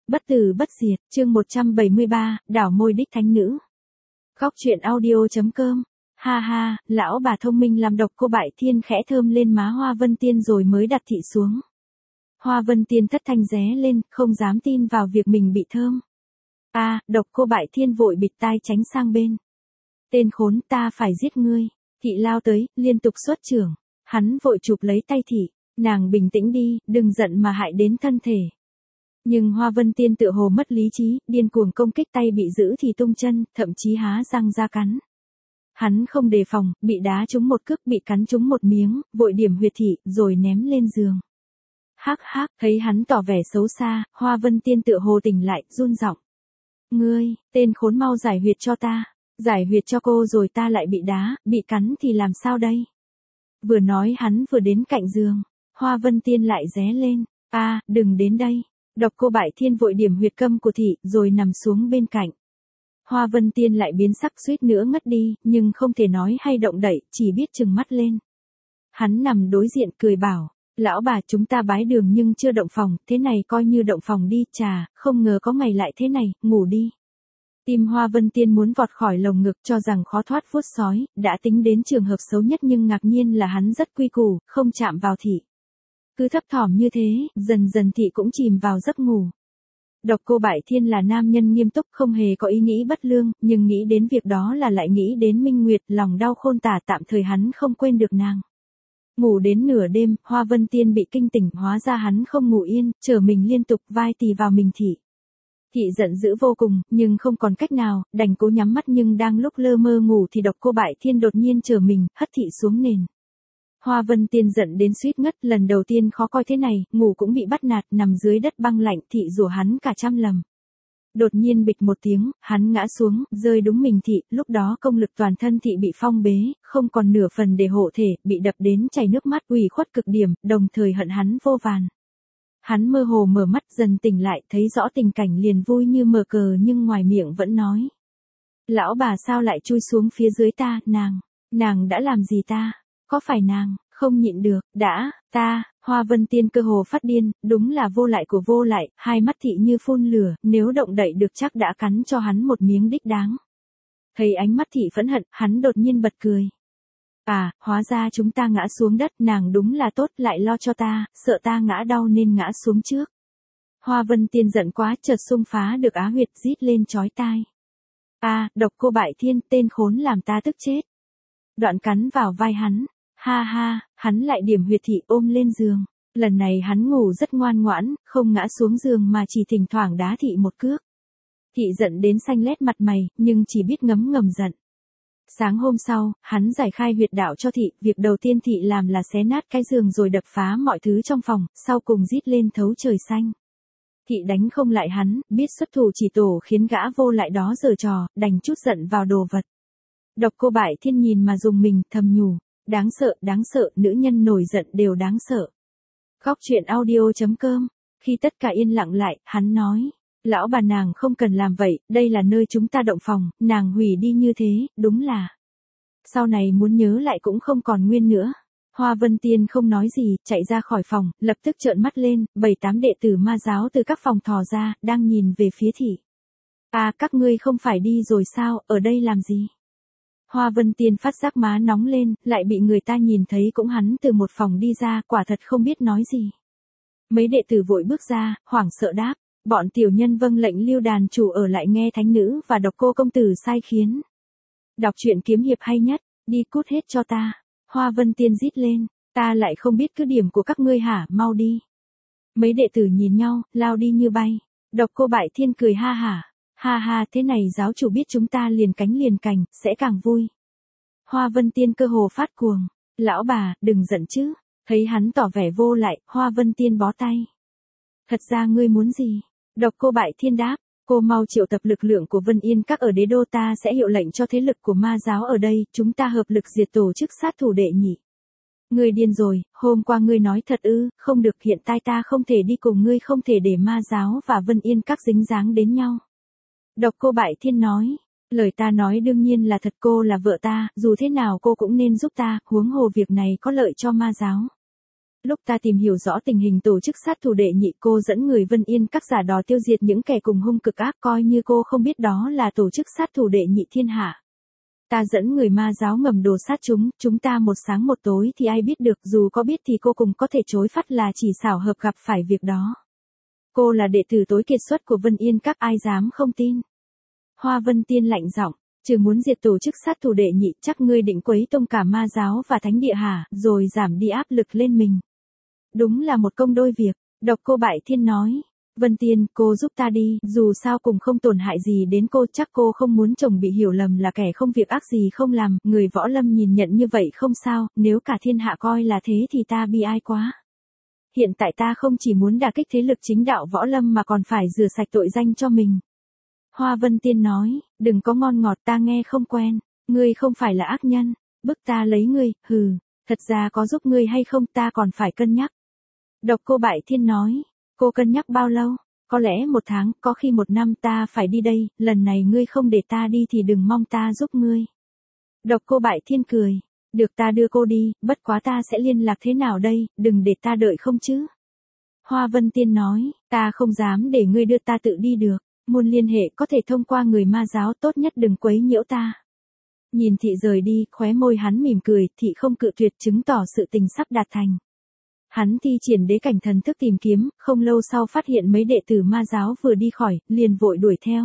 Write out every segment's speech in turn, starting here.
Bất tử bất diệt, chương 173, đảo môi đích thánh nữ. Góc truyện audio.com. Ha ha, lão bà thông minh làm độc cô bại thiên khẽ thơm lên má Hoa Vân Tiên rồi mới đặt thị xuống. Hoa Vân Tiên thất thanh ré lên, không dám tin vào việc mình bị thơm. Độc cô bại thiên vội bịt tai tránh sang bên. Tên khốn, ta phải giết ngươi. Thị lao tới, liên tục xuất chưởng. Hắn vội chụp lấy tay thị, nàng bình tĩnh đi, đừng giận mà hại đến thân thể. Nhưng Hoa Vân Tiên tựa hồ mất lý trí, điên cuồng công kích, tay bị giữ thì tung chân, thậm chí há răng ra cắn. Hắn không đề phòng, bị đá trúng một cước, bị cắn trúng một miếng, vội điểm huyệt thị, rồi ném lên giường. Hắc hắc, thấy hắn tỏ vẻ xấu xa, Hoa Vân Tiên tựa hồ tỉnh lại, run giọng. Ngươi, tên khốn, mau giải huyệt cho ta. Giải huyệt cho cô rồi ta lại bị đá, bị cắn thì làm sao đây? Vừa nói hắn vừa đến cạnh giường. Hoa Vân Tiên lại ré lên. Đừng đến đây. Độc cô bại thiên vội điểm huyệt câm của thị, rồi nằm xuống bên cạnh. Hoa Vân Tiên lại biến sắc, suýt nữa ngất đi, nhưng không thể nói hay động đậy, chỉ biết trừng mắt lên. Hắn nằm đối diện cười bảo, lão bà, chúng ta bái đường nhưng chưa động phòng, thế này coi như động phòng đi. Chà, không ngờ có ngày lại thế này, ngủ đi. Tim Hoa Vân Tiên muốn vọt khỏi lồng ngực, cho rằng khó thoát vuốt sói, đã tính đến trường hợp xấu nhất nhưng ngạc nhiên là hắn rất quy củ, không chạm vào thị. Cứ thấp thỏm như thế, dần dần thị cũng chìm vào giấc ngủ. Độc cô bại thiên là nam nhân nghiêm túc, không hề có ý nghĩ bất lương, nhưng nghĩ đến việc đó là lại nghĩ đến Minh Nguyệt, lòng đau khôn tả, tạm thời hắn không quên được nàng. Ngủ đến nửa đêm, Hoa Vân Tiên bị kinh tỉnh, hóa ra hắn không ngủ yên, trở mình liên tục vai tì vào mình thị. Thị giận dữ vô cùng, nhưng không còn cách nào, đành cố nhắm mắt, nhưng đang lúc lơ mơ ngủ thì độc cô bại thiên đột nhiên trở mình, hất thị xuống nền. Hoa Vân Tiên giận đến suýt ngất, lần đầu tiên khó coi thế này, ngủ cũng bị bắt nạt, nằm dưới đất băng lạnh, thị rủa hắn cả trăm lần. Đột nhiên bịch một tiếng, hắn ngã xuống, rơi đúng mình thị, lúc đó công lực toàn thân thị bị phong bế, không còn nửa phần để hộ thể, bị đập đến chảy nước mắt, ủy khuất cực điểm, đồng thời hận hắn vô vàn. Hắn mơ hồ mở mắt, dần tỉnh lại, thấy rõ tình cảnh liền vui như mở cờ, nhưng ngoài miệng vẫn nói. Lão bà sao lại chui xuống phía dưới ta, nàng đã làm gì ta? Có phải nàng, không nhịn được, Hoa Vân Tiên cơ hồ phát điên, đúng là vô lại của vô lại, hai mắt thị như phun lửa, nếu động đậy được chắc đã cắn cho hắn một miếng đích đáng. Thấy ánh mắt thị phẫn hận, hắn đột nhiên bật cười. Hóa ra chúng ta ngã xuống đất, nàng đúng là tốt, lại lo cho ta, sợ ta ngã đau nên ngã xuống trước. Hoa Vân Tiên giận quá, chợt xung phá được á huyệt, rít lên chói tai. Độc cô bại thiên, tên khốn, làm ta tức chết. Đoạn cắn vào vai hắn. Hắn lại điểm huyệt thị, ôm lên giường. Lần này hắn ngủ rất ngoan ngoãn, không ngã xuống giường mà chỉ thỉnh thoảng đá thị một cước. Thị giận đến xanh lét mặt mày, nhưng chỉ biết ngấm ngầm giận. Sáng hôm sau, hắn giải khai huyệt đạo cho thị, việc đầu tiên thị làm là xé nát cái giường rồi đập phá mọi thứ trong phòng, sau cùng rít lên thấu trời xanh. Thị đánh không lại hắn, biết xuất thủ chỉ tổ khiến gã vô lại đó giở trò, đành trút giận vào đồ vật. Độc cô bại thiên nhìn mà dùng mình, thầm nhủ, đáng sợ, nữ nhân nổi giận đều đáng sợ. Góc truyện audio.com. Khi tất cả yên lặng lại, hắn nói, lão bà, nàng không cần làm vậy, đây là nơi chúng ta động phòng, nàng hủy đi như thế, đúng là. Sau này muốn nhớ lại cũng không còn nguyên nữa. Hoa Vân Tiên không nói gì, chạy ra khỏi phòng, lập tức trợn mắt lên, 7-8 đệ tử ma giáo từ các phòng thò ra, đang nhìn về phía thị. Các ngươi không phải đi rồi sao, ở đây làm gì? Hoa Vân Tiên phát giác má nóng lên, lại bị người ta nhìn thấy cũng hắn từ một phòng đi ra, quả thật không biết nói gì. Mấy đệ tử vội bước ra, hoảng sợ đáp, bọn tiểu nhân vâng lệnh Lưu đàn chủ ở lại nghe thánh nữ và độc cô công tử sai khiến. Đọc truyện kiếm hiệp hay nhất, đi cút hết cho ta. Hoa Vân Tiên rít lên, ta lại không biết cứ điểm của các ngươi hả, mau đi. Mấy đệ tử nhìn nhau, lao đi như bay. Độc cô bại thiên cười ha hả. Thế này giáo chủ biết chúng ta liền cánh, sẽ càng vui. Hoa Vân Tiên cơ hồ phát cuồng. Lão bà, đừng giận chứ. Thấy hắn tỏ vẻ vô lại, Hoa Vân Tiên bó tay. Thật ra ngươi muốn gì? Độc cô bại thiên đáp, cô mau triệu tập lực lượng của Vân Yên các ở đế đô, ta sẽ hiệu lệnh cho thế lực của ma giáo ở đây, chúng ta hợp lực diệt tổ chức sát thủ đệ nhị. Ngươi điên rồi, hôm qua ngươi nói thật ư? Không được, hiện tại ta không thể đi cùng ngươi, không thể để ma giáo và Vân Yên các dính dáng đến nhau. Độc cô bại thiên nói, lời ta nói đương nhiên là thật, cô là vợ ta, dù thế nào cô cũng nên giúp ta, huống hồ việc này có lợi cho ma giáo. Lúc ta tìm hiểu rõ tình hình tổ chức sát thủ đệ nhị, cô dẫn người Vân Yên các giả đò tiêu diệt những kẻ cùng hung cực ác, coi như cô không biết đó là tổ chức sát thủ đệ nhị thiên hạ. Ta dẫn người ma giáo ngầm đồ sát chúng ta một sáng một tối thì ai biết được, dù có biết thì cô cùng có thể chối phát là chỉ xảo hợp gặp phải việc đó. Cô là đệ tử tối kiệt xuất của Vân Yên các, ai dám không tin. Hoa Vân Tiên lạnh giọng, trừ muốn diệt tổ chức sát thủ đệ nhị, chắc ngươi định quấy tông cả ma giáo và thánh địa hả, rồi giảm đi áp lực lên mình. Đúng là một công đôi việc, Độc Cô Bại Thiên nói. Vân Tiên, cô giúp ta đi, dù sao cũng không tổn hại gì đến cô, chắc cô không muốn chồng bị hiểu lầm là kẻ không việc ác gì không làm, người võ lâm nhìn nhận như vậy không sao, nếu cả thiên hạ coi là thế thì ta bi ai quá. Hiện tại ta không chỉ muốn đả kích thế lực chính đạo võ lâm mà còn phải rửa sạch tội danh cho mình. Hoa Vân Tiên nói, đừng có ngon ngọt, ta nghe không quen, ngươi không phải là ác nhân, bức ta lấy ngươi, hừ, thật ra có giúp ngươi hay không ta còn phải cân nhắc. Độc Cô Bại Thiên nói, cô cân nhắc bao lâu? Có lẽ 1 tháng, có khi 1 năm, ta phải đi đây, lần này ngươi không để ta đi thì đừng mong ta giúp ngươi. Độc Cô Bại Thiên cười, được ta đưa cô đi, bất quá ta sẽ liên lạc thế nào đây, đừng để ta đợi không chứ. Hoa Vân Tiên nói, ta không dám để ngươi đưa, ta tự đi được, muốn liên hệ có thể thông qua người ma giáo, tốt nhất đừng quấy nhiễu ta. Nhìn Thị rời đi, khóe môi hắn mỉm cười, Thị không cự tuyệt, chứng tỏ sự tình sắp đạt thành. Hắn thi triển đế cảnh thần thức tìm kiếm, không lâu sau phát hiện mấy đệ tử ma giáo vừa đi khỏi, liền vội đuổi theo.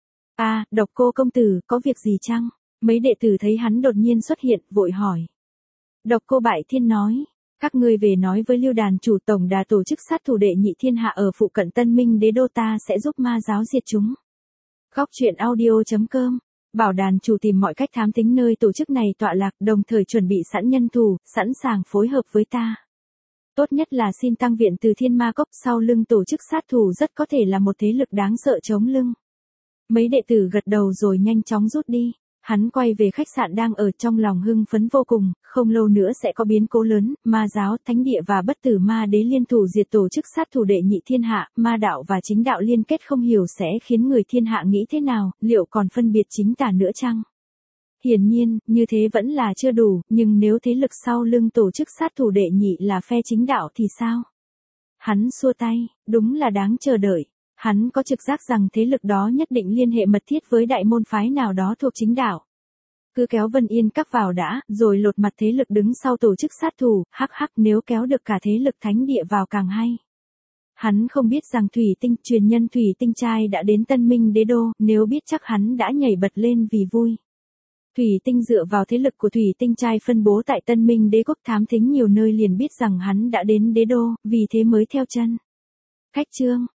Độc Cô công tử, có việc gì chăng? Mấy đệ tử thấy hắn đột nhiên xuất hiện, vội hỏi. Độc Cô Bại Thiên nói, các ngươi về nói với Lưu đàn chủ tổng đà tổ chức sát thủ đệ nhị thiên hạ ở phụ cận Tân Minh Đế đô, ta sẽ giúp ma giáo diệt chúng. Góc truyện audio.com, bảo đàn chủ tìm mọi cách thám tính nơi tổ chức này tọa lạc, đồng thời chuẩn bị sẵn nhân thủ, sẵn sàng phối hợp với ta. Tốt nhất là xin tăng viện từ Thiên Ma Cốc, sau lưng tổ chức sát thủ rất có thể là một thế lực đáng sợ chống lưng. Mấy đệ tử gật đầu rồi nhanh chóng rút đi. Hắn quay về khách sạn đang ở, trong lòng hưng phấn vô cùng, không lâu nữa sẽ có biến cố lớn, ma giáo, thánh địa và bất tử ma đế liên thủ diệt tổ chức sát thủ đệ nhị thiên hạ, ma đạo và chính đạo liên kết không hiểu sẽ khiến người thiên hạ nghĩ thế nào, liệu còn phân biệt chính tà nữa chăng? Hiển nhiên, như thế vẫn là chưa đủ, nhưng nếu thế lực sau lưng tổ chức sát thủ đệ nhị là phe chính đạo thì sao? Hắn xua tay, đúng là đáng chờ đợi. Hắn có trực giác rằng thế lực đó nhất định liên hệ mật thiết với đại môn phái nào đó thuộc chính đạo. Cứ kéo Vân Yên các vào đã, rồi lột mặt thế lực đứng sau tổ chức sát thủ, nếu kéo được cả thế lực thánh địa vào càng hay. Hắn không biết rằng Thủy Tinh, truyền nhân Thủy Tinh trai đã đến Tân Minh Đế đô, nếu biết chắc hắn đã nhảy bật lên vì vui. Thủy Tinh dựa vào thế lực của Thủy Tinh trai phân bố tại Tân Minh Đế quốc, thám thính nhiều nơi liền biết rằng hắn đã đến Đế đô, vì thế mới theo chân. Khách chương